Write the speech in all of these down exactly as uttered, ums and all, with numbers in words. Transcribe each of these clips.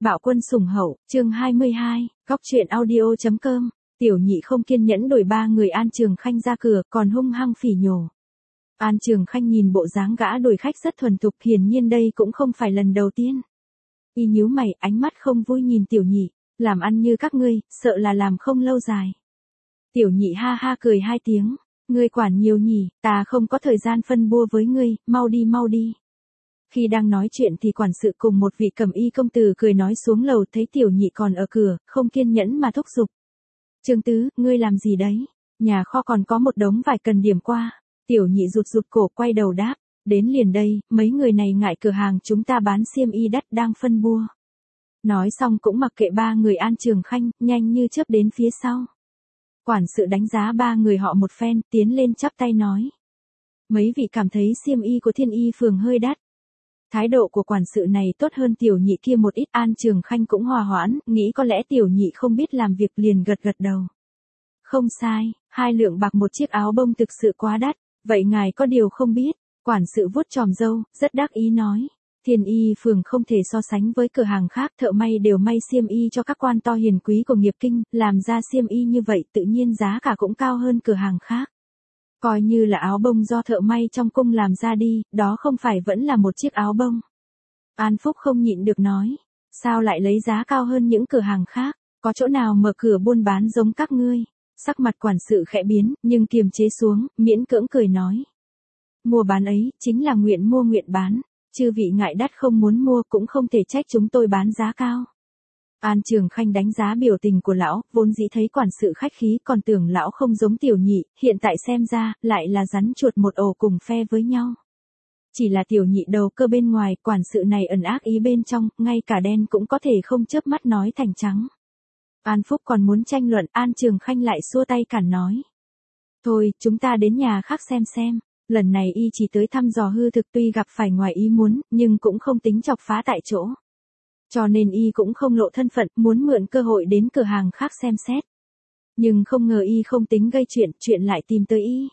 Bạo quân sủng hậu, chương hai mươi hai, góc truyện audio chấm com, tiểu nhị không kiên nhẫn đuổi ba người An Trường Khanh ra cửa, còn hung hăng phỉ nhổ. An Trường Khanh nhìn bộ dáng gã đuổi khách rất thuần thục, hiển nhiên đây cũng không phải lần đầu tiên. Y nhíu mày, ánh mắt không vui nhìn tiểu nhị, làm ăn như các ngươi, sợ là làm không lâu dài. Tiểu nhị ha ha cười hai tiếng, ngươi quản nhiều nhỉ, ta không có thời gian phân bua với ngươi, mau đi mau đi. Khi đang nói chuyện thì quản sự cùng một vị cẩm y công tử cười nói xuống lầu, thấy tiểu nhị còn ở cửa, không kiên nhẫn mà thúc giục. Trương Tứ, ngươi làm gì đấy? Nhà kho còn có một đống vải cần điểm qua. Tiểu nhị rụt rụt cổ quay đầu đáp, đến liền đây, mấy người này ngại cửa hàng chúng ta bán xiêm y đắt đang phân bua. Nói xong cũng mặc kệ ba người An Trường Khanh, nhanh như chớp đến phía sau. Quản sự đánh giá ba người họ một phen, tiến lên chắp tay nói. Mấy vị cảm thấy xiêm y của Thiên Y phường hơi đắt. Thái độ của quản sự này tốt hơn tiểu nhị kia một ít. An Trường Khanh cũng hòa hoãn, nghĩ có lẽ tiểu nhị không biết làm việc liền gật gật đầu. Không sai, hai lượng bạc một chiếc áo bông thực sự quá đắt, vậy ngài có điều không biết. Quản sự vuốt chòm râu, rất đắc ý nói. Thiên Y phường không thể so sánh với cửa hàng khác, thợ may đều may xiêm y cho các quan to hiền quý của nghiệp kinh, làm ra xiêm y như vậy tự nhiên giá cả cũng cao hơn cửa hàng khác. Coi như là áo bông do thợ may trong cung làm ra đi, đó không phải vẫn là một chiếc áo bông. An Phúc không nhịn được nói, sao lại lấy giá cao hơn những cửa hàng khác, có chỗ nào mở cửa buôn bán giống các ngươi. Sắc mặt quản sự khẽ biến, nhưng kiềm chế xuống, miễn cưỡng cười nói. Mua bán ấy, chính là nguyện mua nguyện bán, chư vị ngại đắt không muốn mua cũng không thể trách chúng tôi bán giá cao. An Trường Khanh đánh giá biểu tình của lão, vốn dĩ thấy quản sự khách khí còn tưởng lão không giống tiểu nhị, hiện tại xem ra, lại là rắn chuột một ổ cùng phe với nhau. Chỉ là tiểu nhị đầu cơ bên ngoài, quản sự này ẩn ác ý bên trong, ngay cả đen cũng có thể không chớp mắt nói thành trắng. An Phúc còn muốn tranh luận, An Trường Khanh lại xua tay cản nói. Thôi, chúng ta đến nhà khác xem xem. Lần này y chỉ tới thăm dò hư thực, tuy gặp phải ngoài ý muốn, nhưng cũng không tính chọc phá tại chỗ. Cho nên y cũng không lộ thân phận, muốn mượn cơ hội đến cửa hàng khác xem xét. Nhưng không ngờ y không tính gây chuyện, chuyện lại tìm tới y.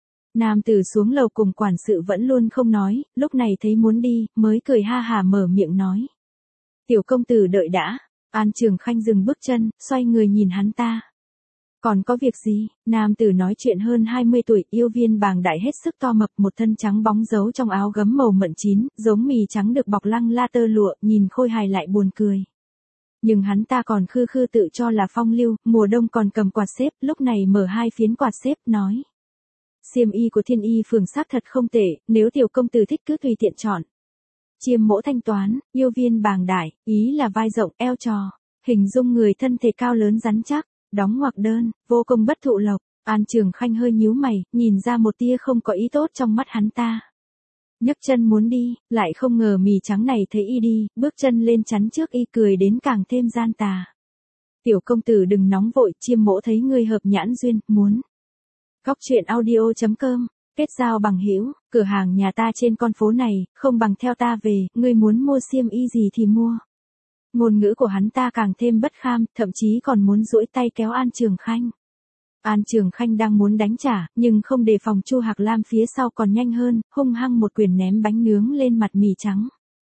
Nam tử xuống lầu cùng quản sự vẫn luôn không nói, lúc này thấy muốn đi, mới cười ha hà mở miệng nói. Tiểu công tử đợi đã. An Trường Khanh dừng bước chân, xoay người nhìn hắn ta. Còn có việc gì? Nam tử nói chuyện hơn hai mươi tuổi, yêu viên bàng đại hết sức to mập, một thân trắng bóng giấu trong áo gấm màu mận chín, giống mì trắng được bọc lăng la tơ lụa, nhìn khôi hài lại buồn cười. Nhưng hắn ta còn khư khư tự cho là phong lưu, mùa đông còn cầm quạt xếp, lúc này mở hai phiến quạt xếp, nói. Xiêm y của Thiên Y phường xác thật không tệ, nếu tiểu công tử thích cứ tùy tiện chọn. Chiêm mỗ thanh toán, yêu viên bàng đại, ý là vai rộng, eo trò, hình dung người thân thể cao lớn rắn chắc. Đóng ngoặc đơn, vô công bất thụ lộc. An Trường Khanh hơi nhíu mày, nhìn ra một tia không có ý tốt trong mắt hắn ta. Nhấc chân muốn đi, lại không ngờ mì trắng này thấy y đi, bước chân lên chắn trước y, cười đến càng thêm gian tà. Tiểu công tử đừng nóng vội, chiêm mỗ thấy ngươi hợp nhãn duyên, muốn. Góc truyện audio chấm com, kết giao bằng hữu, cửa hàng nhà ta trên con phố này, không bằng theo ta về, ngươi muốn mua xiêm y gì thì mua. Ngôn ngữ của hắn ta càng thêm bất kham, thậm chí còn muốn duỗi tay kéo An Trường Khanh. An Trường Khanh đang muốn đánh trả, nhưng không đề phòng Chu Hạc Lam phía sau còn nhanh hơn, hung hăng một quyền ném bánh nướng lên mặt mì trắng.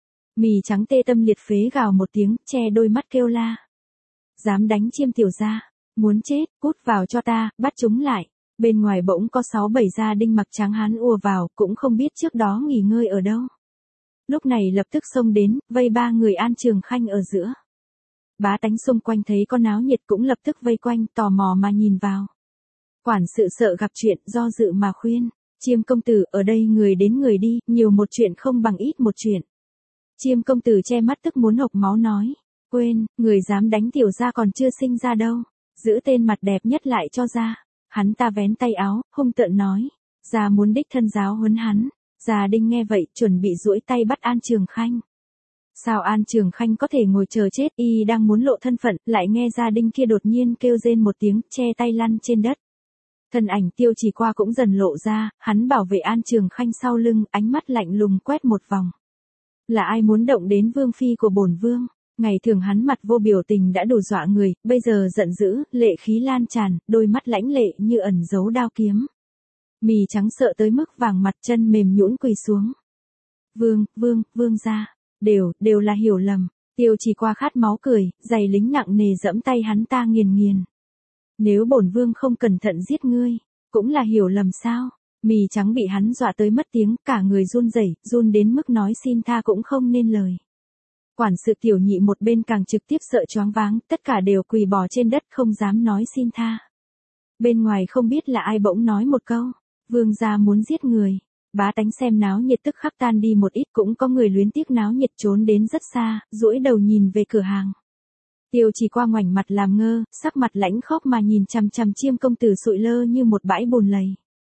Mì trắng tê tâm liệt phế gào một tiếng, che đôi mắt kêu la. Dám đánh Chiêm tiểu gia, muốn chết, cút vào cho ta, bắt chúng lại. Bên ngoài bỗng có sáu bảy gia đinh mặc trắng hán ùa vào, cũng không biết trước đó nghỉ ngơi ở đâu. Lúc này lập tức xông đến, vây ba người An Trường Khanh ở giữa. Bá tánh xung quanh thấy con náo nhiệt cũng lập tức vây quanh, tò mò mà nhìn vào. Quản sự sợ gặp chuyện, do dự mà khuyên. Chiêm công tử, ở đây người đến người đi, nhiều một chuyện không bằng ít một chuyện. Chiêm công tử che mắt tức muốn hộc máu nói. Quên, người dám đánh tiểu gia còn chưa sinh ra đâu. Giữ tên mặt đẹp nhất lại cho ra. Hắn ta vén tay áo, hung tợn nói. Gia muốn đích thân giáo huấn hắn. Gia Đinh nghe vậy, chuẩn bị duỗi tay bắt An Trường Khanh. Sao An Trường Khanh có thể ngồi chờ chết, y đang muốn lộ thân phận, lại nghe Gia Đinh kia đột nhiên kêu rên một tiếng, che tay lăn trên đất. Thân ảnh Tiêu Chỉ Qua cũng dần lộ ra, hắn bảo vệ An Trường Khanh sau lưng, ánh mắt lạnh lùng quét một vòng. Là ai muốn động đến vương phi của bổn vương? Ngày thường hắn mặt vô biểu tình đã đủ dọa người, bây giờ giận dữ, lệ khí lan tràn, đôi mắt lãnh lệ như ẩn giấu đao kiếm. Mì trắng sợ tới mức vàng mặt chân mềm nhũn quỳ xuống. Vương, vương, vương gia, đều, đều là hiểu lầm. Tiêu Chỉ Qua khát máu cười, giày lính nặng nề dẫm tay hắn ta nghiền nghiền. Nếu bổn vương không cẩn thận giết ngươi, cũng là hiểu lầm sao? Mì trắng bị hắn dọa tới mất tiếng, cả người run rẩy, run đến mức nói xin tha cũng không nên lời. Quản sự Tiểu Nhị một bên càng trực tiếp sợ choáng váng, tất cả đều quỳ bò trên đất không dám nói xin tha. Bên ngoài không biết là ai bỗng nói một câu, vương gia muốn giết người. Bá tánh xem náo nhiệt tức khắc tan đi một ít, cũng có người luyến tiếc náo nhiệt trốn đến rất xa, duỗi đầu nhìn về cửa hàng. Tiêu Chỉ Qua ngoảnh mặt làm ngơ, sắc mặt lãnh khốc mà nhìn chằm chằm Chiêm công tử sụi lơ như một bãi bùn lầy.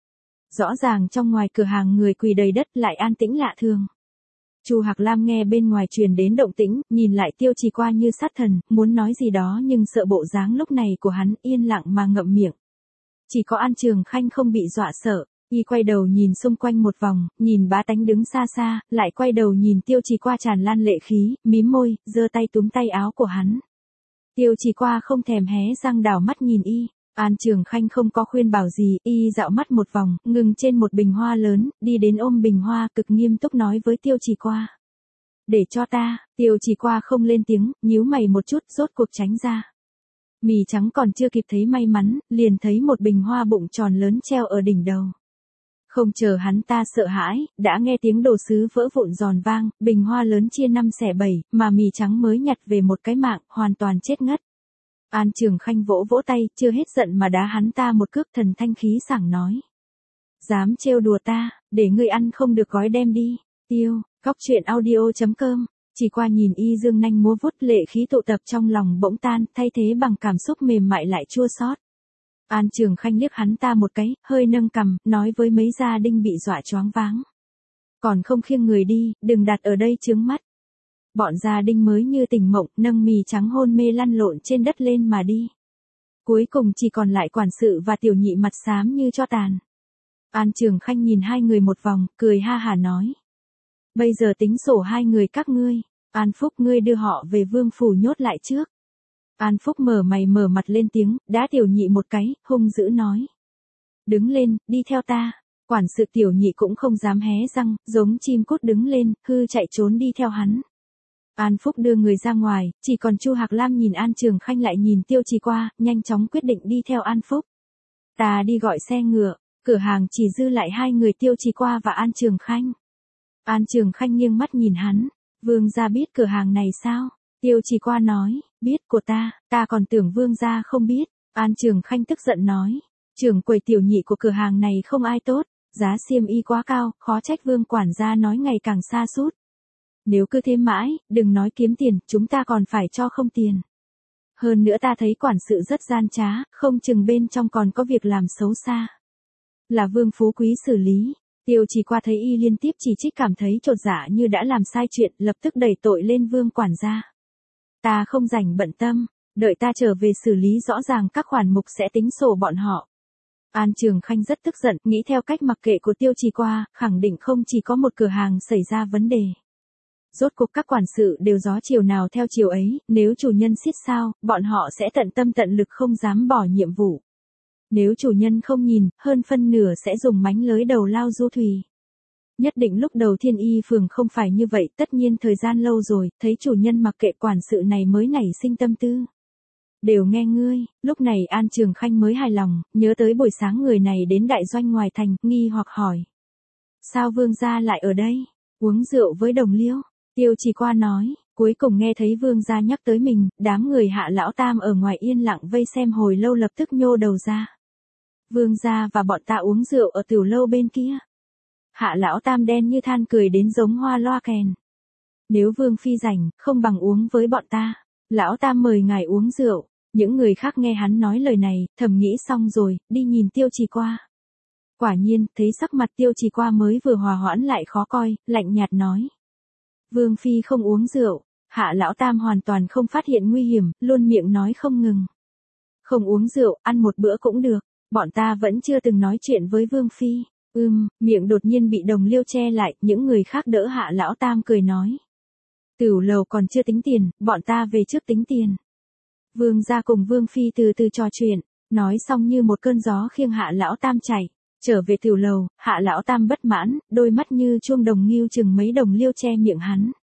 Rõ ràng trong ngoài cửa hàng người quỳ đầy đất lại an tĩnh lạ thường. Chu Hạc Lam nghe bên ngoài truyền đến động tĩnh, nhìn lại Tiêu Chỉ Qua như sát thần, muốn nói gì đó nhưng sợ bộ dáng lúc này của hắn, yên lặng mà ngậm miệng. Chỉ có An Trường Khanh không bị dọa sợ, y quay đầu nhìn xung quanh một vòng, nhìn bá tánh đứng xa xa, lại quay đầu nhìn Tiêu Chỉ Qua tràn lan lệ khí, mím môi, giơ tay túm tay áo của hắn. Tiêu Chỉ Qua không thèm hé răng đảo mắt nhìn y. An Trường Khanh không có khuyên bảo gì, y dạo mắt một vòng, ngừng trên một bình hoa lớn, đi đến ôm bình hoa cực nghiêm túc nói với Tiêu Chỉ Qua. Để cho ta. Tiêu Chỉ Qua không lên tiếng, nhíu mày một chút, rốt cuộc tránh ra. Mì trắng còn chưa kịp thấy may mắn, liền thấy một bình hoa bụng tròn lớn treo ở đỉnh đầu. Không chờ hắn ta sợ hãi, đã nghe tiếng đồ sứ vỡ vụn giòn vang, bình hoa lớn chia năm xẻ bảy, mà mì trắng mới nhặt về một cái mạng, hoàn toàn chết ngất. An Trường Khanh vỗ vỗ tay, chưa hết giận mà đá hắn ta một cước, thần thanh khí sảng nói. Dám trêu đùa ta, để ngươi ăn không được gói đem đi. Tiêu, Cóc Truyện audio chấm com. Chỉ Qua nhìn y dương nanh múa vuốt, lệ khí tụ tập trong lòng bỗng tan, thay thế bằng cảm xúc mềm mại lại chua xót. An Trường Khanh liếc hắn ta một cái, hơi nâng cằm, nói với mấy gia đinh bị dọa choáng váng. Còn không khiêng người đi, đừng đặt ở đây chướng mắt. Bọn gia đinh mới như tỉnh mộng, nâng mì trắng hôn mê lăn lộn trên đất lên mà đi. Cuối cùng chỉ còn lại quản sự và Tiểu Nhị mặt xám như tro tàn. An Trường Khanh nhìn hai người một vòng, cười ha hả nói. Bây giờ tính sổ hai người các ngươi, An Phúc ngươi đưa họ về vương phủ nhốt lại trước. An Phúc mở mày mở mặt lên tiếng, đá Tiểu Nhị một cái, hung dữ nói. Đứng lên, đi theo ta. Quản sự Tiểu Nhị cũng không dám hé răng, giống chim cút đứng lên, hư chạy trốn đi theo hắn. An Phúc đưa người ra ngoài, chỉ còn Chu Hạc Lam nhìn An Trường Khanh lại nhìn Tiêu Chỉ Qua, nhanh chóng quyết định đi theo An Phúc. Ta đi gọi xe ngựa, cửa hàng chỉ dư lại hai người Tiêu Chỉ Qua và An Trường Khanh. An Trường Khanh nghiêng mắt nhìn hắn, vương gia biết cửa hàng này sao? Tiêu Chỉ Qua nói, biết của ta, ta còn tưởng vương gia không biết. An Trường Khanh tức giận nói, trưởng quầy Tiểu Nhị của cửa hàng này không ai tốt, giá xiêm y quá cao, khó trách vương quản gia nói ngày càng xa sút. Nếu cứ thế mãi, đừng nói kiếm tiền, chúng ta còn phải cho không tiền. Hơn nữa ta thấy quản sự rất gian trá, không chừng bên trong còn có việc làm xấu xa. Là vương phú quý xử lý. Tiêu Chỉ Qua thấy y liên tiếp chỉ trích cảm thấy chột dạ như đã làm sai chuyện, lập tức đẩy tội lên vương quản gia. Ta không rảnh bận tâm, đợi ta trở về xử lý rõ ràng các khoản mục sẽ tính sổ bọn họ. An Trường Khanh rất tức giận, nghĩ theo cách mặc kệ của Tiêu Chỉ Qua, khẳng định không chỉ có một cửa hàng xảy ra vấn đề. Rốt cuộc các quản sự đều gió chiều nào theo chiều ấy, nếu chủ nhân xiết sao, bọn họ sẽ tận tâm tận lực không dám bỏ nhiệm vụ. Nếu chủ nhân không nhìn, hơn phân nửa sẽ dùng mánh lới đầu lao du thùy. Nhất định lúc đầu Thiên Y phường không phải như vậy, tất nhiên thời gian lâu rồi, thấy chủ nhân mặc kệ quản sự này mới nảy sinh tâm tư. Đều nghe ngươi, lúc này An Trường Khanh mới hài lòng, nhớ tới buổi sáng người này đến đại doanh ngoài thành, nghi hoặc hỏi. Sao vương gia lại ở đây? Uống rượu với đồng liêu. Tiêu Chỉ Qua nói, cuối cùng nghe thấy vương gia nhắc tới mình, đám người Hạ lão tam ở ngoài yên lặng vây xem hồi lâu lập tức nhô đầu ra. Vương gia và bọn ta uống rượu ở tiểu lâu bên kia. Hạ lão tam đen như than cười đến giống hoa loa kèn. Nếu vương phi rảnh, không bằng uống với bọn ta. Lão tam mời ngài uống rượu. Những người khác nghe hắn nói lời này, thầm nghĩ xong rồi, đi nhìn Tiêu Chỉ Qua. Quả nhiên, thấy sắc mặt Tiêu Chỉ Qua mới vừa hòa hoãn lại khó coi, lạnh nhạt nói. Vương phi không uống rượu. Hạ lão tam hoàn toàn không phát hiện nguy hiểm, luôn miệng nói không ngừng. Không uống rượu, ăn một bữa cũng được. Bọn ta vẫn chưa từng nói chuyện với vương phi. Ừm, miệng đột nhiên bị đồng liêu che lại, những người khác đỡ Hạ lão tam cười nói. Tửu lầu còn chưa tính tiền, bọn ta về trước tính tiền. Vương gia cùng vương phi từ từ trò chuyện, nói xong như một cơn gió khiêng Hạ lão tam chạy. Trở về tiểu lầu, Hạ lão tam bất mãn, đôi mắt như chuông đồng nghêu chừng mấy đồng liêu che miệng hắn.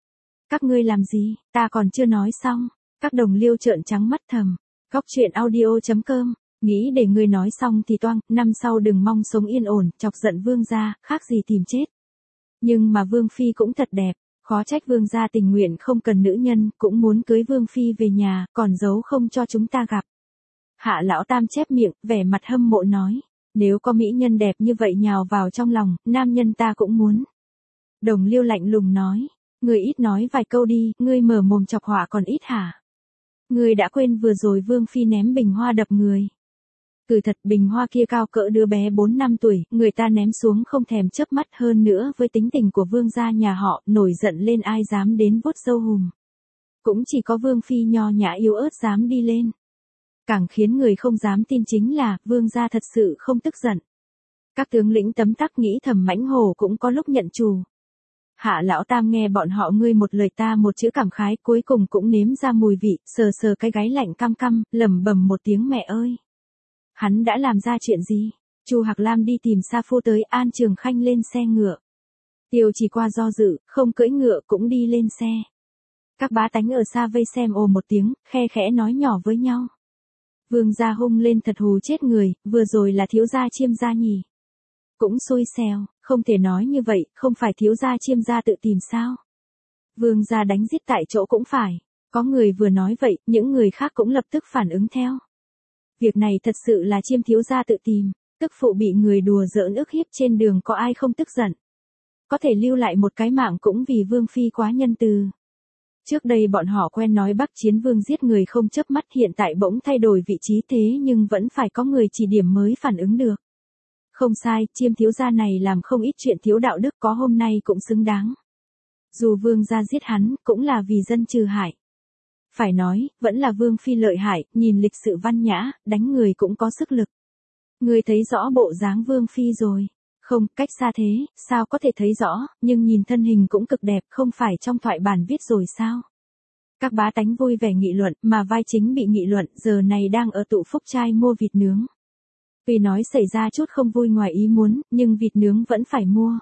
Các ngươi làm gì, ta còn chưa nói xong. Các đồng liêu trợn trắng mắt thầm. Góc chuyện audio.com, nghĩ để ngươi nói xong thì toang, năm sau đừng mong sống yên ổn, chọc giận vương gia, khác gì tìm chết. Nhưng mà vương phi cũng thật đẹp, khó trách vương gia tình nguyện không cần nữ nhân, cũng muốn cưới vương phi về nhà, còn giấu không cho chúng ta gặp. Hạ lão tam chép miệng, vẻ mặt hâm mộ nói, nếu có mỹ nhân đẹp như vậy nhào vào trong lòng, nam nhân ta cũng muốn. Đồng liêu lạnh lùng nói, ngươi ít nói vài câu đi, ngươi mở mồm chọc họa còn ít hả? Ngươi đã quên vừa rồi vương phi ném bình hoa đập người. Cứ thật bình hoa kia cao cỡ đứa bé bốn năm tuổi, người ta ném xuống không thèm chớp mắt, hơn nữa với tính tình của vương gia nhà họ, nổi giận lên ai dám đến vuốt râu hùm. Cũng chỉ có vương phi nho nhã yếu ớt dám đi lên. Càng khiến người không dám tin chính là, vương gia thật sự không tức giận. Các tướng lĩnh tấm tắc nghĩ thầm mãnh hổ cũng có lúc nhận trù. Hạ lão tam nghe bọn họ ngươi một lời ta một chữ cảm khái, cuối cùng cũng nếm ra mùi vị, sờ sờ cái gáy lạnh cam cam, lẩm bẩm một tiếng mẹ ơi. Hắn đã làm ra chuyện gì? Chu Hạc Lam đi tìm Sa Phu tới, An Trường Khanh lên xe ngựa. Tiêu Chỉ Qua do dự, không cưỡi ngựa cũng đi lên xe. Các bá tánh ở xa vây xem ồ một tiếng, khe khẽ nói nhỏ với nhau. Vương gia hung lên thật hù chết người, vừa rồi là thiếu gia Chiêm gia nhỉ? Cũng xui xẻo, không thể nói như vậy, không phải thiếu gia Chiêm gia tự tìm sao? Vương gia đánh giết tại chỗ cũng phải. Có người vừa nói vậy, những người khác cũng lập tức phản ứng theo. Việc này thật sự là Chiêm thiếu gia tự tìm, tức phụ bị người đùa giỡn ức hiếp trên đường có ai không tức giận. Có thể lưu lại một cái mạng cũng vì vương phi quá nhân từ. Trước đây bọn họ quen nói Bắc Chiến Vương giết người không chớp mắt, hiện tại bỗng thay đổi vị trí thế nhưng vẫn phải có người chỉ điểm mới phản ứng được. Không sai, Chiêm thiếu gia này làm không ít chuyện thiếu đạo đức, có hôm nay cũng xứng đáng. Dù vương gia giết hắn, cũng là vì dân trừ hại. Phải nói, vẫn là vương phi lợi hại, nhìn lịch sự văn nhã, đánh người cũng có sức lực. Người thấy rõ bộ dáng vương phi rồi. Không, cách xa thế, sao có thể thấy rõ, nhưng nhìn thân hình cũng cực đẹp, không phải trong thoại bản viết rồi sao? Các bá tánh vui vẻ nghị luận, mà vai chính bị nghị luận, giờ này đang ở tụ phúc trai mua vịt nướng. Vì nói xảy ra chút không vui ngoài ý muốn, nhưng vịt nướng vẫn phải mua.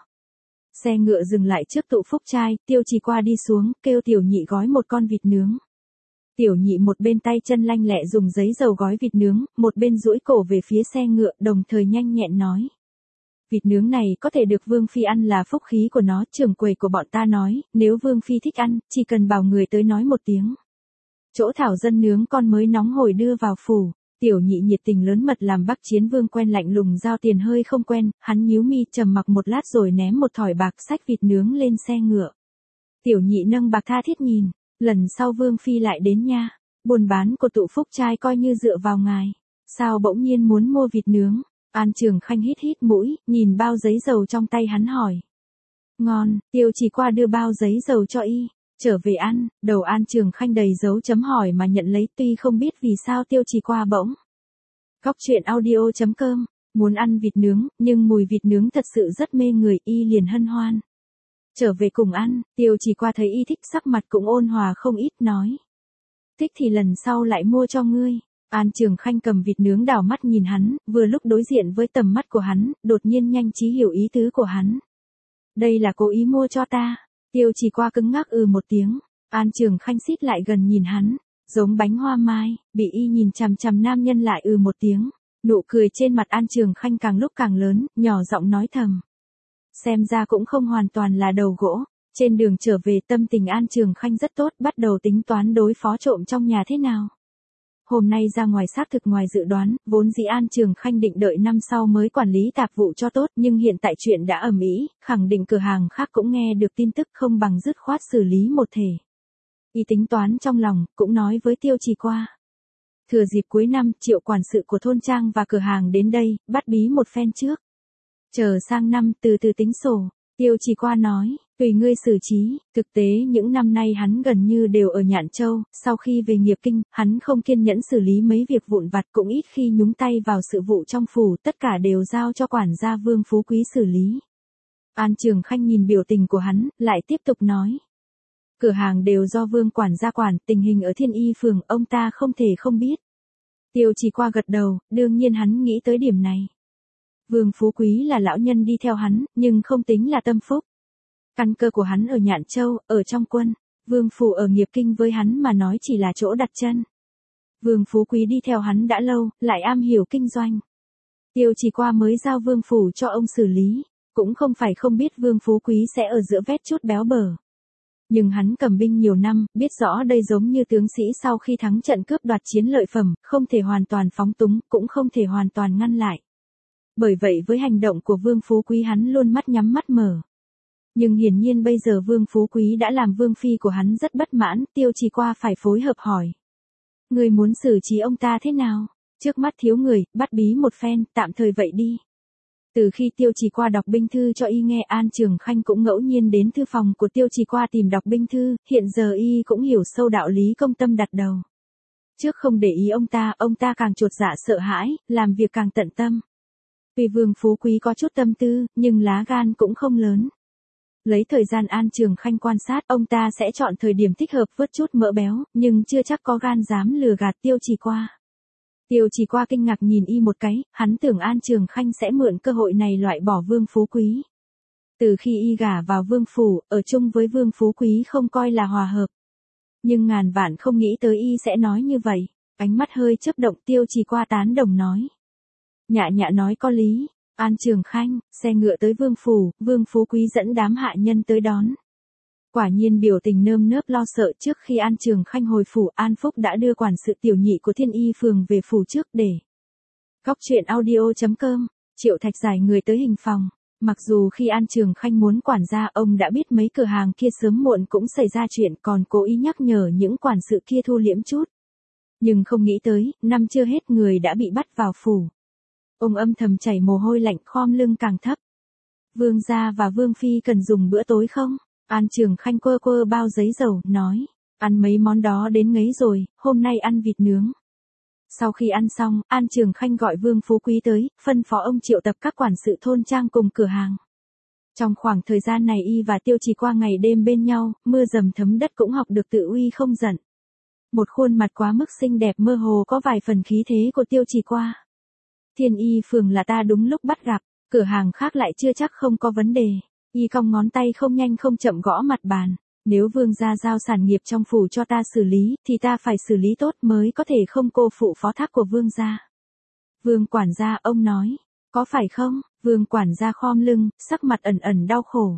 Xe ngựa dừng lại trước tụ phúc trai, Tiêu Chỉ Qua đi xuống, kêu tiểu nhị gói một con vịt nướng. Tiểu nhị một bên tay chân lanh lẹ dùng giấy dầu gói vịt nướng, một bên duỗi cổ về phía xe ngựa, đồng thời nhanh nhẹn nói. Vịt nướng này có thể được vương phi ăn là phúc khí của nó, trưởng quầy của bọn ta nói, nếu vương phi thích ăn, chỉ cần bảo người tới nói một tiếng. Chỗ thảo dân nướng con mới nóng hổi đưa vào phủ. Tiểu nhị nhiệt tình lớn mật làm Bắc Chiến Vương quen lạnh lùng giao tiền hơi không quen, hắn nhíu mi trầm mặc một lát rồi ném một thỏi bạc xách vịt nướng lên xe ngựa. Tiểu nhị nâng bạc tha thiết nhìn, lần sau vương phi lại đến nha, buôn bán của tụ phúc trai coi như dựa vào ngài, sao bỗng nhiên muốn mua vịt nướng? An Trường Khanh hít hít mũi, nhìn bao giấy dầu trong tay hắn hỏi. Ngon, Tiêu Chỉ Qua đưa bao giấy dầu cho y. Trở về ăn, đầu An Trường Khanh đầy dấu chấm hỏi mà nhận lấy, tuy không biết vì sao Tiêu Chỉ Qua bỗng. Góc chuyện audio.com, muốn ăn vịt nướng, nhưng mùi vịt nướng thật sự rất mê người, y liền hân hoan. Trở về cùng ăn, Tiêu Chỉ Qua thấy y thích, sắc mặt cũng ôn hòa không ít, nói. Thích thì lần sau lại mua cho ngươi. An Trường Khanh cầm vịt nướng đảo mắt nhìn hắn, vừa lúc đối diện với tầm mắt của hắn, đột nhiên nhanh trí hiểu ý tứ của hắn. Đây là cố ý mua cho ta. Tiêu Chỉ Qua cứng ngắc ừ một tiếng, An Trường Khanh xít lại gần nhìn hắn, giống bánh hoa mai, bị y nhìn chằm chằm nam nhân lại ừ một tiếng, nụ cười trên mặt An Trường Khanh càng lúc càng lớn, nhỏ giọng nói thầm. Xem ra cũng không hoàn toàn là đầu gỗ, trên đường trở về tâm tình An Trường Khanh rất tốt, bắt đầu tính toán đối phó trộm trong nhà thế nào. Hôm nay ra ngoài xác thực ngoài dự đoán, vốn dĩ An Trường Khanh định đợi năm sau mới quản lý tạp vụ cho tốt, nhưng hiện tại chuyện đã ầm ĩ, khẳng định cửa hàng khác cũng nghe được tin tức, không bằng dứt khoát xử lý một thể. Y tính toán trong lòng, cũng nói với Tiêu Chỉ Qua. Thừa dịp cuối năm, Triệu quản sự của thôn trang và cửa hàng đến đây, bắt bí một phen trước. Chờ sang năm, từ từ tính sổ. Tiêu Chỉ Qua nói, tùy ngươi xử trí, thực tế những năm nay hắn gần như đều ở Nhạn Châu, sau khi về nghiệp kinh, hắn không kiên nhẫn xử lý mấy việc vụn vặt, cũng ít khi nhúng tay vào sự vụ trong phủ, tất cả đều giao cho quản gia Vương Phú Quý xử lý. An Trường Khanh nhìn biểu tình của hắn, lại tiếp tục nói. Cửa hàng đều do Vương quản gia quản, tình hình ở Thiên Y phường, ông ta không thể không biết. Tiêu Chỉ Qua gật đầu, đương nhiên hắn nghĩ tới điểm này. Vương Phú Quý là lão nhân đi theo hắn, nhưng không tính là tâm phúc. Căn cơ của hắn ở Nhạn Châu, ở trong quân. Vương phủ ở Nghiệp Kinh với hắn mà nói chỉ là chỗ đặt chân. Vương Phú Quý đi theo hắn đã lâu, lại am hiểu kinh doanh. Tiêu Chỉ Qua mới giao Vương phủ cho ông xử lý, cũng không phải không biết Vương Phú Quý sẽ ở giữa vét chút béo bở. Nhưng hắn cầm binh nhiều năm, biết rõ đây giống như tướng sĩ sau khi thắng trận cướp đoạt chiến lợi phẩm, không thể hoàn toàn phóng túng, cũng không thể hoàn toàn ngăn lại. Bởi vậy với hành động của Vương Phú Quý hắn luôn mắt nhắm mắt mở. Nhưng hiển nhiên bây giờ Vương Phú Quý đã làm vương phi của hắn rất bất mãn, Tiêu Chỉ Qua phải phối hợp hỏi. Người muốn xử trí ông ta thế nào? Trước mắt thiếu người, bắt bí một phen, tạm thời vậy đi. Từ khi Tiêu Chỉ Qua đọc binh thư cho y nghe, An Trường Khanh cũng ngẫu nhiên đến thư phòng của Tiêu Chỉ Qua tìm đọc binh thư, hiện giờ y cũng hiểu sâu đạo lý công tâm đặt đầu. Trước không để ý ông ta, ông ta càng chột dạ sợ hãi, làm việc càng tận tâm. Vì Vương Phú Quý có chút tâm tư, nhưng lá gan cũng không lớn. Lấy thời gian An Trường Khanh quan sát, ông ta sẽ chọn thời điểm thích hợp vớt chút mỡ béo, nhưng chưa chắc có gan dám lừa gạt Tiêu Chỉ Qua. Tiêu Chỉ Qua kinh ngạc nhìn y một cái, hắn tưởng An Trường Khanh sẽ mượn cơ hội này loại bỏ Vương Phú Quý. Từ khi y gả vào Vương phủ, ở chung với Vương Phú Quý không coi là hòa hợp. Nhưng ngàn vạn không nghĩ tới y sẽ nói như vậy, ánh mắt hơi chớp động. Tiêu Chỉ Qua tán đồng nói. Nhạ nhạ nói có lý. An Trường Khanh, xe ngựa tới Vương phủ, Vương Phú Quý dẫn đám hạ nhân tới đón. Quả nhiên biểu tình nơm nớp lo sợ. Trước khi An Trường Khanh hồi phủ, An Phúc đã đưa quản sự tiểu nhị của Thiên Y phường về phủ trước để. Góc truyện audio chấm com, Triệu Thạch giải người tới hình phòng. Mặc dù khi An Trường Khanh muốn quản gia, ông đã biết mấy cửa hàng kia sớm muộn cũng xảy ra chuyện, còn cố ý nhắc nhở những quản sự kia thu liễm chút. Nhưng không nghĩ tới, năm chưa hết người đã bị bắt vào phủ. Ông âm thầm chảy mồ hôi lạnh, khom lưng càng thấp. Vương gia và Vương phi cần dùng bữa tối không? An Trường Khanh quơ quơ bao giấy dầu, nói. Ăn mấy món đó đến ngấy rồi, hôm nay ăn vịt nướng. Sau khi ăn xong, An Trường Khanh gọi Vương Phú Quý tới, phân phó ông triệu tập các quản sự thôn trang cùng cửa hàng. Trong khoảng thời gian này y và Tiêu Chỉ Qua ngày đêm bên nhau, mưa dầm thấm đất cũng học được tự uy không giận. Một khuôn mặt quá mức xinh đẹp mơ hồ có vài phần khí thế của Tiêu Chỉ Qua. Thiên Y phường là ta đúng lúc bắt gặp, cửa hàng khác lại chưa chắc không có vấn đề. Y cong ngón tay không nhanh không chậm gõ mặt bàn. Nếu Vương gia giao sản nghiệp trong phủ cho ta xử lý, thì ta phải xử lý tốt mới có thể không cô phụ phó thác của Vương gia. Vương quản gia, ông nói, có phải không? Vương quản gia khom lưng, sắc mặt ẩn ẩn đau khổ.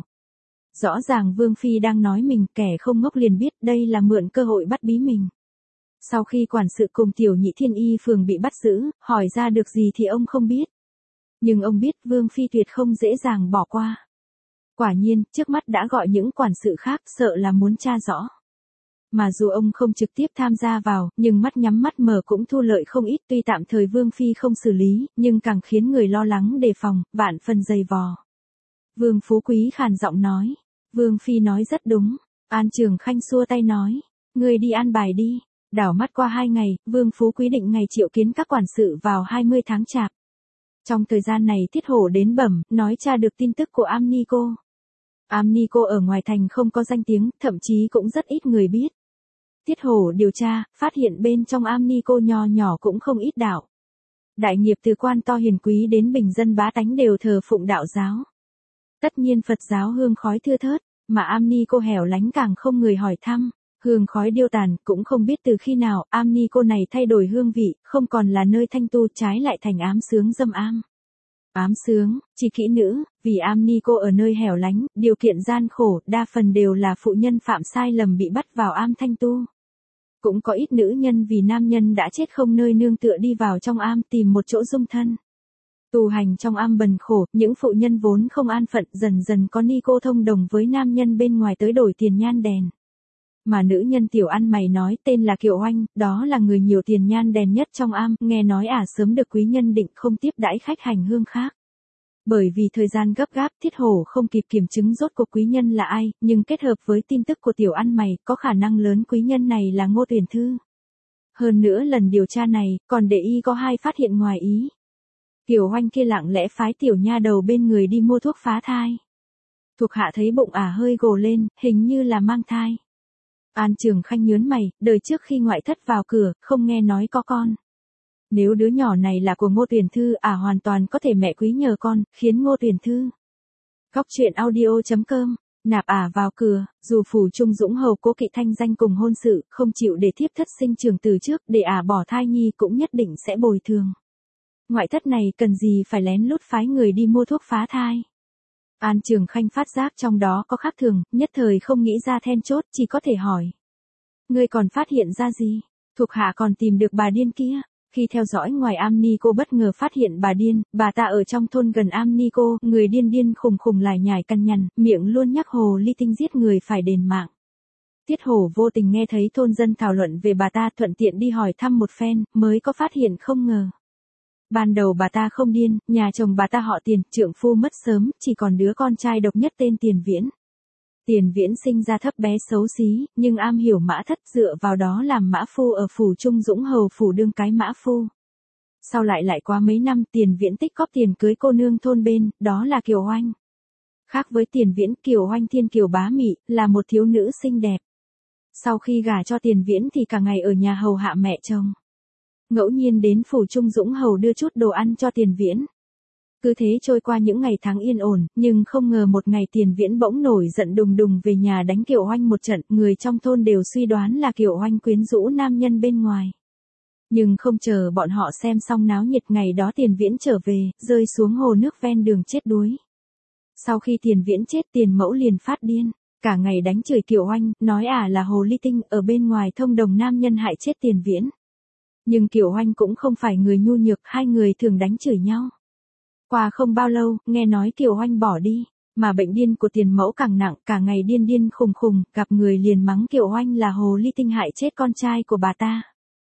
Rõ ràng Vương phi đang nói mình, kẻ không ngốc liền biết đây là mượn cơ hội bắt bí mình. Sau khi quản sự cùng tiểu nhị Thiên Y phường bị bắt giữ, hỏi ra được gì thì ông không biết. Nhưng ông biết Vương phi tuyệt không dễ dàng bỏ qua. Quả nhiên, trước mắt đã gọi những quản sự khác, sợ là muốn tra rõ. Mà dù ông không trực tiếp tham gia vào, nhưng mắt nhắm mắt mở cũng thu lợi không ít. Tuy tạm thời Vương phi không xử lý, nhưng càng khiến người lo lắng đề phòng, vạn phần dày vò. Vương Phú Quý khàn giọng nói. Vương phi nói rất đúng. An Trường Khanh xua tay nói. Người đi an bài đi. Đảo mắt qua hai ngày, Vương Phú Quý định ngày triệu kiến các quản sự vào hai mươi tháng chạp. Trong thời gian này Tiết Hổ đến bẩm, nói tra được tin tức của Am Ni Cô. Am Ni Cô ở ngoài thành không có danh tiếng, thậm chí cũng rất ít người biết. Tiết Hổ điều tra, phát hiện bên trong Am Ni Cô nho nhỏ cũng không ít đạo. Đại nghiệp từ quan to hiền quý đến bình dân bá tánh đều thờ phụng đạo giáo. Tất nhiên Phật giáo hương khói thưa thớt, mà Am Ni Cô hẻo lánh càng không người hỏi thăm. Hương khói điêu tàn, cũng không biết từ khi nào, Am Ni Cô này thay đổi hương vị, không còn là nơi thanh tu, trái lại thành ám sướng dâm am. Ám sướng, chỉ kỹ nữ, vì Am Ni Cô ở nơi hẻo lánh, điều kiện gian khổ, đa phần đều là phụ nhân phạm sai lầm bị bắt vào am thanh tu. Cũng có ít nữ nhân vì nam nhân đã chết không nơi nương tựa đi vào trong am tìm một chỗ dung thân. Tu hành trong am bần khổ, những phụ nhân vốn không an phận dần dần có ni cô thông đồng với nam nhân bên ngoài tới đổi tiền nhan đèn. Mà nữ nhân tiểu ăn mày nói tên là Kiều Oanh, đó là người nhiều tiền nhan đèn nhất trong am, nghe nói ả à sớm được quý nhân định không tiếp đãi khách hành hương khác. Bởi vì thời gian gấp gáp, Tiết Hổ không kịp kiểm chứng rốt cuộc quý nhân là ai, nhưng kết hợp với tin tức của tiểu ăn mày, có khả năng lớn quý nhân này là Ngô Tuyển Thư. Hơn nữa lần điều tra này, còn để y có hai phát hiện ngoài ý. Kiều Oanh kia lặng lẽ phái tiểu nha đầu bên người đi mua thuốc phá thai. Thuộc hạ thấy bụng ả à hơi gồ lên, hình như là mang thai. An Trường Khanh nhớn mày, đời trước khi ngoại thất vào cửa, không nghe nói có con. Nếu đứa nhỏ này là của Ngô Tuyển Thư, ả à hoàn toàn có thể mẹ quý nhờ con, khiến Ngô Tuyển Thư. Góc truyện audio chấm com Nạp ả vào cửa, dù Phủ Trung Dũng hầu cố kỵ thanh danh cùng hôn sự, không chịu để thiếp thất sinh trường từ trước, để ả bỏ thai nhi cũng nhất định sẽ bồi thường. Ngoại thất này cần gì phải lén lút phái người đi mua thuốc phá thai. An Trường Khanh phát giác trong đó có khác thường, nhất thời không nghĩ ra then chốt, chỉ có thể hỏi. Ngươi còn phát hiện ra gì? Thuộc hạ còn tìm được bà điên kia. Khi theo dõi ngoài am ni cô bất ngờ phát hiện bà điên, bà ta ở trong thôn gần am ni cô, người điên điên khùng khùng lải nhải căn nhằn, miệng luôn nhắc hồ ly tinh giết người phải đền mạng. Tiết Hổ vô tình nghe thấy thôn dân thảo luận về bà ta, thuận tiện đi hỏi thăm một phen, mới có phát hiện không ngờ. Ban đầu bà ta không điên, nhà chồng bà ta họ Tiền, trượng phu mất sớm, chỉ còn đứa con trai độc nhất tên Tiền Viễn. Tiền Viễn sinh ra thấp bé xấu xí, nhưng am hiểu mã thất, dựa vào đó làm mã phu ở Phủ Trung Dũng hầu phủ đương cái mã phu. Sau lại lại qua mấy năm, Tiền Viễn tích góp tiền cưới cô nương thôn bên, đó là Kiều Oanh. Khác với Tiền Viễn, Kiều Oanh thiên kiều bá mị, là một thiếu nữ xinh đẹp. Sau khi gả cho Tiền Viễn thì cả ngày ở nhà hầu hạ mẹ chồng. Ngẫu nhiên đến Phủ Trung Dũng hầu đưa chút đồ ăn cho Tiền Viễn. Cứ thế trôi qua những ngày tháng yên ổn, nhưng không ngờ một ngày Tiền Viễn bỗng nổi giận đùng đùng về nhà đánh Kiều Oanh một trận, người trong thôn đều suy đoán là Kiều Oanh quyến rũ nam nhân bên ngoài. Nhưng không chờ bọn họ xem xong náo nhiệt, ngày đó Tiền Viễn trở về, rơi xuống hồ nước ven đường chết đuối. Sau khi Tiền Viễn chết, Tiền Mẫu liền phát điên, cả ngày đánh chửi Kiều Oanh, nói ả là hồ ly tinh, ở bên ngoài thông đồng nam nhân hại chết Tiền Viễn. Nhưng Kiều Oanh cũng không phải người nhu nhược, hai người thường đánh chửi nhau. Qua không bao lâu, nghe nói Kiều Oanh bỏ đi, mà bệnh điên của Tiền Mẫu càng nặng, cả ngày điên điên khùng khùng, gặp người liền mắng Kiều Oanh là hồ ly tinh hại chết con trai của bà ta.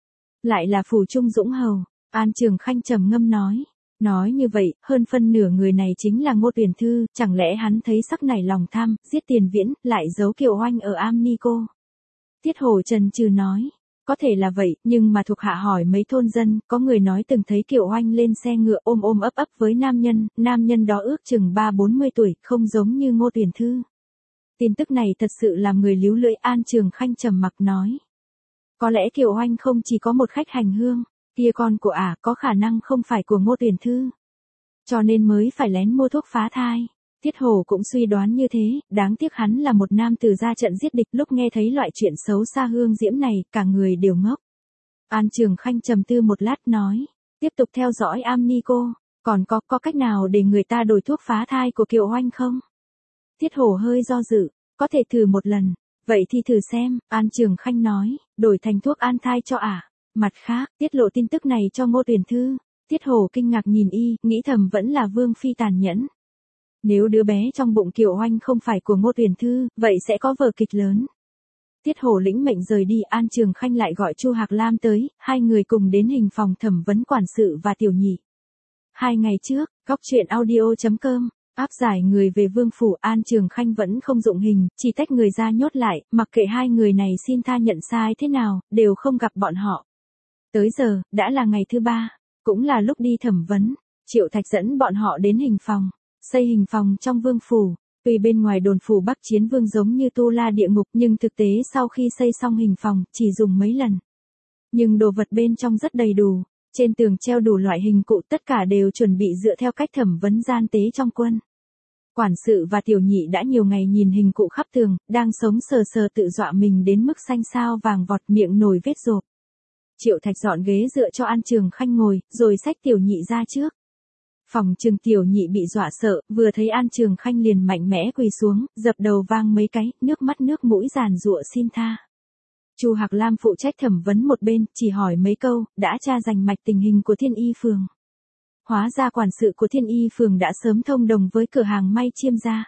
Lại là Phủ Trung Dũng hầu, An Trường Khanh trầm ngâm nói. Nói như vậy, hơn phân nửa người này chính là Ngô Tuyển Thư, chẳng lẽ hắn thấy sắc nảy lòng tham, giết Tiền Viễn, lại giấu Kiều Oanh ở am ni cô. Tiết Hổ trần trừ nói. Có thể là vậy, nhưng mà thuộc hạ hỏi mấy thôn dân, có người nói từng thấy Kiều Oanh lên xe ngựa ôm ôm ấp ấp với nam nhân, nam nhân đó ước chừng ba bốn mươi tuổi, không giống như Ngô Tuyển Thư. Tin tức này thật sự làm người líu lưỡi. An Trường Khanh trầm mặc nói. Có lẽ Kiều Oanh không chỉ có một khách hành hương, kia con của ả có khả năng không phải của Ngô Tuyển Thư. Cho nên mới phải lén mua thuốc phá thai. Tiết Hổ cũng suy đoán như thế, đáng tiếc hắn là một nam tử ra trận giết địch, lúc nghe thấy loại chuyện xấu xa hương diễm này, cả người đều ngốc. An Trường Khanh trầm tư một lát nói, tiếp tục theo dõi am ni cô, còn có, có cách nào để người ta đổi thuốc phá thai của Kiều Oanh không? Tiết Hổ hơi do dự, có thể thử một lần, vậy thì thử xem, An Trường Khanh nói, đổi thành thuốc an thai cho ả. Mặt khác, tiết lộ tin tức này cho Ngô Tuyển Thư. Tiết Hổ kinh ngạc nhìn y, nghĩ thầm vẫn là Vương Phi tàn nhẫn. Nếu đứa bé trong bụng Kiều Oanh không phải của Ngô Tuyển Thư, vậy sẽ có vở kịch lớn. Tiết Hổ lĩnh mệnh rời đi, An Trường Khanh lại gọi Chu Hạc Lam tới, hai người cùng đến hình phòng thẩm vấn quản sự và tiểu nhị. Hai ngày trước, góc truyện audio chấm com, áp giải người về Vương Phủ. An Trường Khanh vẫn không dụng hình, chỉ tách người ra nhốt lại, mặc kệ hai người này xin tha nhận sai thế nào, đều không gặp bọn họ. Tới giờ, đã là ngày thứ ba, cũng là lúc đi thẩm vấn. Triệu Thạch dẫn bọn họ đến hình phòng, xây hình phòng trong Vương Phủ. Tuy bên ngoài đồn phủ Bắc Chiến Vương giống như tu la địa ngục, nhưng thực tế sau khi xây xong hình phòng, chỉ dùng mấy lần. Nhưng đồ vật bên trong rất đầy đủ, trên tường treo đủ loại hình cụ, tất cả đều chuẩn bị dựa theo cách thẩm vấn gian tế trong quân. Quản sự và tiểu nhị đã nhiều ngày nhìn hình cụ khắp tường, đang sống sờ sờ tự dọa mình đến mức xanh xao vàng vọt, miệng nổi vết rộp. Triệu Thạch dọn ghế dựa cho An Trường Khanh ngồi, rồi xách tiểu nhị ra trước. Phòng trừng tiểu nhị bị dọa sợ, vừa thấy An Trường Khanh liền mạnh mẽ quỳ xuống, dập đầu vang mấy cái, nước mắt nước mũi giàn giụa xin tha. Chu Hạc Lam phụ trách thẩm vấn một bên, chỉ hỏi mấy câu, đã tra rành mạch tình hình của Thiên Y Phường. Hóa ra quản sự của Thiên Y Phường đã sớm thông đồng với cửa hàng may Chiêm gia.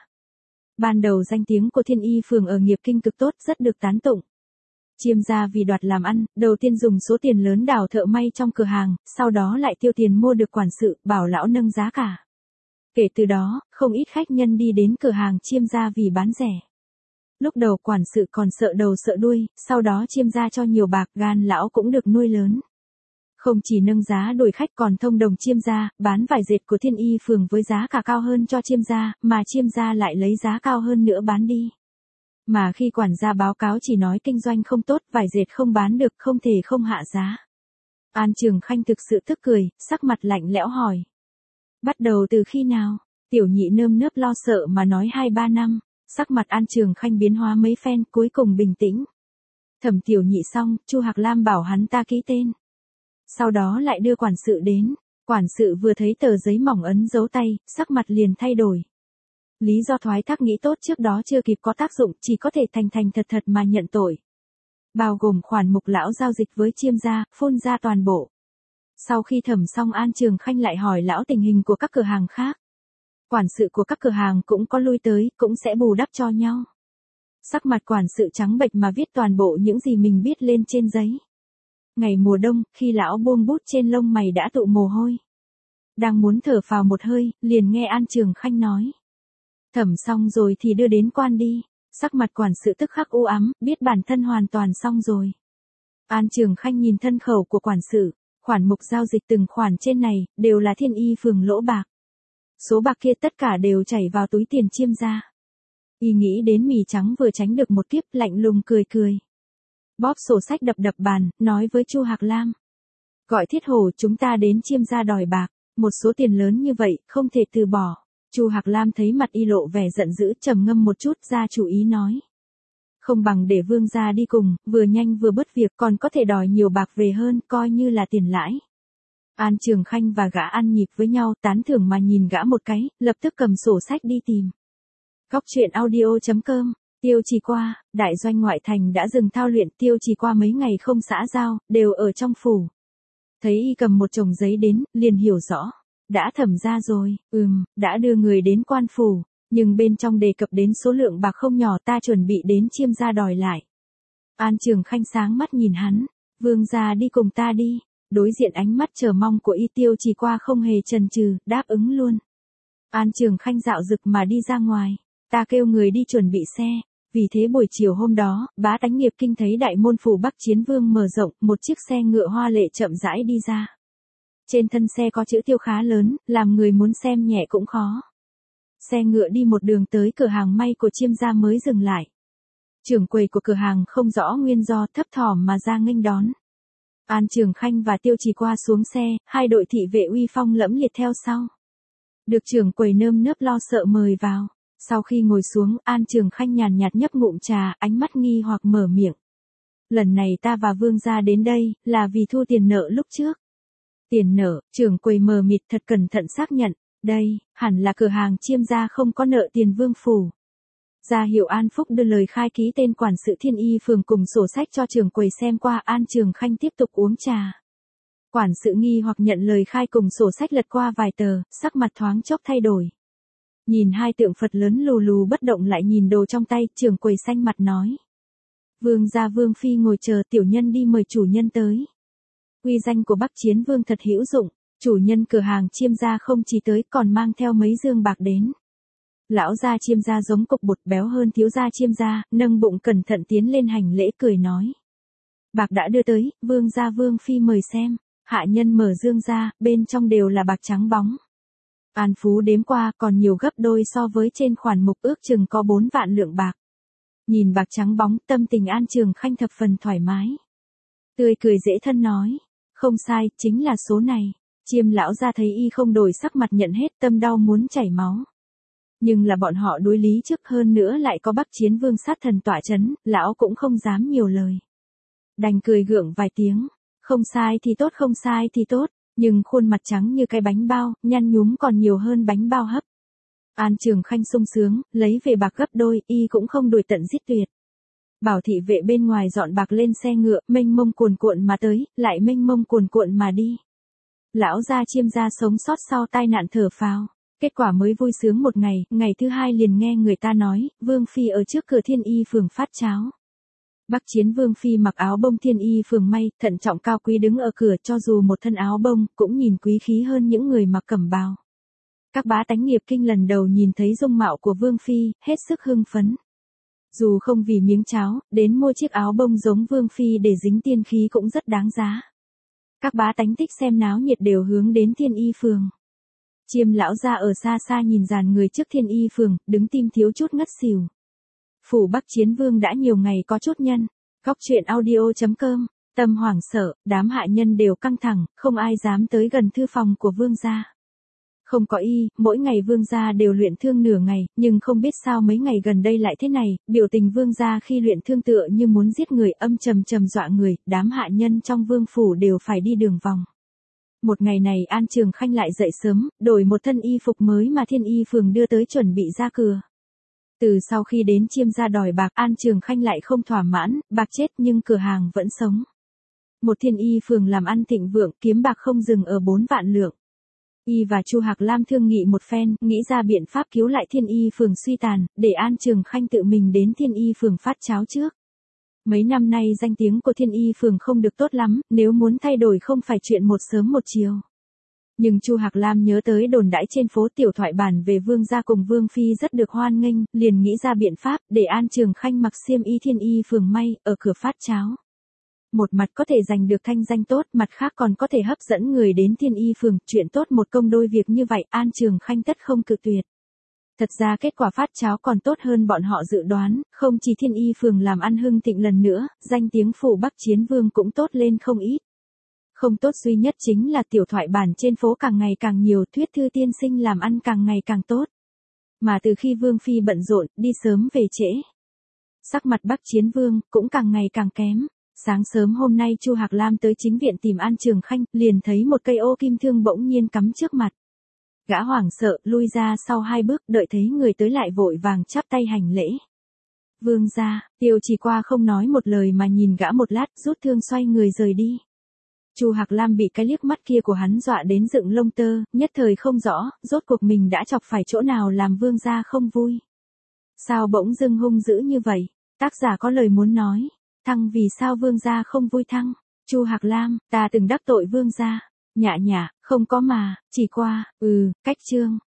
Ban đầu danh tiếng của Thiên Y Phường ở nghiệp kinh cực tốt, rất được tán tụng. Chiêm gia vì đoạt làm ăn, đầu tiên dùng số tiền lớn đào thợ may trong cửa hàng, sau đó lại tiêu tiền mua được quản sự, bảo lão nâng giá cả. Kể từ đó, không ít khách nhân đi đến cửa hàng Chiêm gia vì bán rẻ. Lúc đầu quản sự còn sợ đầu sợ đuôi, sau đó Chiêm gia cho nhiều bạc, gan lão cũng được nuôi lớn. Không chỉ nâng giá đuổi khách còn thông đồng Chiêm gia, bán vải dệt của Thiên Y Phường với giá cả cao hơn cho Chiêm gia, mà Chiêm gia lại lấy giá cao hơn nữa bán đi. Mà khi quản gia báo cáo chỉ nói kinh doanh không tốt, vải dệt không bán được, không thể không hạ giá. An Trường Khanh thực sự tức cười, sắc mặt lạnh lẽo hỏi. Bắt đầu từ khi nào? Tiểu nhị nơm nớp lo sợ mà nói hai ba năm. Sắc mặt An Trường Khanh biến hóa mấy phen, cuối cùng bình tĩnh. Thẩm Tiểu Nhị xong, Chu Hạc Lam bảo hắn ta ký tên. Sau đó lại đưa quản sự đến, quản sự vừa thấy tờ giấy mỏng ấn dấu tay, sắc mặt liền thay đổi. Lý do thoái thác nghĩ tốt trước đó chưa kịp có tác dụng, chỉ có thể thành thành thật thật mà nhận tội. Bao gồm khoản mục lão giao dịch với Chiêm gia, phun ra toàn bộ. Sau khi thẩm xong An Trường Khanh lại hỏi lão tình hình của các cửa hàng khác. Quản sự của các cửa hàng cũng có lui tới, cũng sẽ bù đắp cho nhau. Sắc mặt quản sự trắng bệch mà viết toàn bộ những gì mình biết lên trên giấy. Ngày mùa đông, khi lão buông bút trên lông mày đã tụ mồ hôi. Đang muốn thở phào một hơi, liền nghe An Trường Khanh nói. Thẩm xong rồi thì đưa đến quan đi. Sắc mặt quản sự tức khắc u ám, biết bản thân hoàn toàn xong rồi. An Trường Khanh nhìn thân khẩu của quản sự, khoản mục giao dịch từng khoản trên này, đều là Thiên Y phường lỗ bạc. Số bạc kia tất cả đều chảy vào túi tiền Chiêm gia. Y nghĩ đến mì trắng vừa tránh được một kiếp, lạnh lùng cười cười. Bóp sổ sách đập đập bàn, nói với Chu Hạc Lam. Gọi Thiết Hổ chúng ta đến Chiêm gia đòi bạc, một số tiền lớn như vậy, không thể từ bỏ. Chu Hạc Lam thấy mặt Y lộ vẻ giận dữ, trầm ngâm một chút ra chủ ý nói. Không bằng để Vương gia đi cùng, vừa nhanh vừa bớt việc, còn có thể đòi nhiều bạc về hơn, coi như là tiền lãi. An Trường Khanh và gã ăn nhịp với nhau, tán thưởng mà nhìn gã một cái, lập tức cầm sổ sách đi tìm. Góc truyện audio chấm com, Tiêu Trì Qua, đại doanh ngoại thành đã dừng thao luyện, Tiêu Trì Qua mấy ngày không xã giao, đều ở trong phủ. Thấy y cầm một chồng giấy đến, liền hiểu rõ. Đã thẩm ra rồi, ừm, đã đưa người đến quan phủ, nhưng bên trong đề cập đến số lượng bạc không nhỏ, ta chuẩn bị đến Chiêm gia đòi lại. An Trường Khanh sáng mắt nhìn hắn, Vương gia đi cùng ta đi. Đối diện ánh mắt chờ mong của y, Tiêu Trì Qua không hề chần chừ, đáp ứng luôn. An Trường Khanh dạo dực mà đi ra ngoài, ta kêu người đi chuẩn bị xe. Vì thế buổi chiều hôm đó, bá tánh nghiệp kinh thấy đại môn phủ Bắc Chiến Vương mở rộng, một chiếc xe ngựa hoa lệ chậm rãi đi ra. Trên thân xe có chữ Tiêu khá lớn, làm người muốn xem nhẹ cũng khó. Xe ngựa đi một đường tới cửa hàng may của Chiêm gia mới dừng lại. Trưởng quầy của cửa hàng không rõ nguyên do, thấp thỏm mà ra nghênh đón. An Trường Khanh và Tiêu Trì Qua xuống xe, hai đội thị vệ uy phong lẫm liệt theo sau. Được trưởng quầy nơm nớp lo sợ mời vào. Sau khi ngồi xuống, An Trường Khanh nhàn nhạt nhấp ngụm trà, ánh mắt nghi hoặc mở miệng. Lần này ta và Vương gia đến đây, là vì thu tiền nợ lúc trước. Tiền nợ, trưởng quầy mờ mịt thật cẩn thận xác nhận. Đây, hẳn là cửa hàng Chiêm gia không có nợ tiền Vương phủ. Ra hiệu An Phúc đưa lời khai ký tên quản sự Thiên Y phường cùng sổ sách cho trưởng quầy xem qua. An Trường Khanh tiếp tục uống trà. Quản sự nghi hoặc nhận lời khai cùng sổ sách lật qua vài tờ, sắc mặt thoáng chốc thay đổi. Nhìn hai tượng Phật lớn lù lù bất động lại nhìn đồ trong tay, trưởng quầy xanh mặt nói. Vương gia Vương phi ngồi chờ, tiểu nhân đi mời chủ nhân tới. Uy danh của Bắc Chiến Vương thật hữu dụng, chủ nhân cửa hàng Chiêm gia không chỉ tới còn mang theo mấy dương bạc đến. Lão gia Chiêm gia giống cục bột, béo hơn thiếu gia Chiêm gia, nâng bụng cẩn thận tiến lên hành lễ cười nói. Bạc đã đưa tới, Vương gia Vương phi mời xem. Hạ nhân mở dương ra, bên trong đều là bạc trắng bóng. An Phú đếm qua còn nhiều gấp đôi so với trên khoản mục, ước chừng có bốn vạn lượng bạc. Nhìn bạc trắng bóng, tâm tình An Trường Khanh thập phần thoải mái. Tươi cười dễ thân nói. Không sai, chính là số này. Chiêm lão gia thấy y không đổi sắc mặt nhận hết, tâm đau muốn chảy máu. Nhưng là bọn họ đối lý trước, hơn nữa lại có Bắc Chiến Vương sát thần tỏa chấn, lão cũng không dám nhiều lời. Đành cười gượng vài tiếng. Không sai thì tốt, không sai thì tốt, nhưng khuôn mặt trắng như cái bánh bao, nhăn nhúm còn nhiều hơn bánh bao hấp. An Trường Khanh sung sướng, lấy về bạc gấp đôi, y cũng không đuổi tận giết tuyệt. Bảo thị vệ bên ngoài dọn bạc lên xe ngựa, mênh mông cuồn cuộn mà tới, lại mênh mông cuồn cuộn mà đi. Lão gia Chiêm gia sống sót sau tai nạn thở phào. Kết quả mới vui sướng một ngày, ngày thứ hai liền nghe người ta nói, Vương phi ở trước cửa Thiên Y phường phát cháo. Bắc Chiến Vương phi mặc áo bông Thiên Y phường may, thận trọng cao quý đứng ở cửa, cho dù một thân áo bông, cũng nhìn quý khí hơn những người mặc cẩm bào. Các bá tánh nghiệp kinh lần đầu nhìn thấy dung mạo của Vương phi, hết sức hưng phấn. Dù không vì miếng cháo, đến mua chiếc áo bông giống Vương phi để dính tiên khí cũng rất đáng giá. Các bá tánh thích xem náo nhiệt đều hướng đến Thiên Y phường. Chiêm lão gia ở xa xa nhìn dàn người trước Thiên Y phường, đứng tim thiếu chút ngất xỉu. Phủ Bắc Chiến Vương đã nhiều ngày có chút nhân. Góc truyện audio chấm com, tâm hoảng sợ, đám hạ nhân đều căng thẳng, không ai dám tới gần thư phòng của Vương gia. Không có y, mỗi ngày vương gia đều luyện thương nửa ngày, nhưng không biết sao mấy ngày gần đây lại thế này, biểu tình vương gia khi luyện thương tựa như muốn giết người, âm trầm trầm dọa người, đám hạ nhân trong vương phủ đều phải đi đường vòng. Một ngày này An Trường Khanh lại dậy sớm, đổi một thân y phục mới mà Thiên Y Phường đưa tới chuẩn bị ra cửa. Từ sau khi đến Chiêm gia đòi bạc, An Trường Khanh lại không thỏa mãn, bạc chết nhưng cửa hàng vẫn sống. Một Thiên Y Phường làm ăn thịnh vượng, kiếm bạc không dừng ở bốn vạn lượng. Y và Chu Hạc Lam thương nghị một phen, nghĩ ra biện pháp cứu lại Thiên Y Phường suy tàn, để An Trường Khanh tự mình đến Thiên Y Phường phát cháo trước. Mấy năm nay danh tiếng của Thiên Y Phường không được tốt lắm, nếu muốn thay đổi không phải chuyện một sớm một chiều. Nhưng Chu Hạc Lam nhớ tới đồn đãi trên phố tiểu thoại bản về vương gia cùng vương phi rất được hoan nghênh, liền nghĩ ra biện pháp để An Trường Khanh mặc xiêm y Thiên Y Phường may, ở cửa phát cháo. Một mặt có thể giành được thanh danh tốt, mặt khác còn có thể hấp dẫn người đến Thiên Y Phường, chuyện tốt một công đôi việc như vậy, An Trường Khanh tất không cự tuyệt. Thật ra kết quả phát cháo còn tốt hơn bọn họ dự đoán, không chỉ Thiên Y Phường làm ăn hưng thịnh lần nữa, danh tiếng phủ Bắc Chiến Vương cũng tốt lên không ít. Không tốt duy nhất chính là tiểu thoại bản trên phố càng ngày càng nhiều, thuyết thư tiên sinh làm ăn càng ngày càng tốt. Mà từ khi Vương Phi bận rộn, đi sớm về trễ, sắc mặt Bắc Chiến Vương cũng càng ngày càng kém. Sáng sớm hôm nay Chu Hạc Lam tới chính viện tìm An Trường Khanh, liền thấy một cây ô kim thương bỗng nhiên cắm trước mặt. Gã hoảng sợ, lui ra sau hai bước, đợi thấy người tới lại vội vàng chắp tay hành lễ. Vương gia, Tiêu Chỉ qua không nói một lời mà nhìn gã một lát, rút thương xoay người rời đi. Chu Hạc Lam bị cái liếc mắt kia của hắn dọa đến dựng lông tơ, nhất thời không rõ, rốt cuộc mình đã chọc phải chỗ nào làm vương gia không vui. Sao bỗng dưng hung dữ như vậy? Tác giả có lời muốn nói. Thăng vì sao vương gia không vui thăng? Chu Hạc Lam, ta từng đắc tội vương gia. Nhạ nhạ, không có mà, chỉ qua, ừ, cách chương.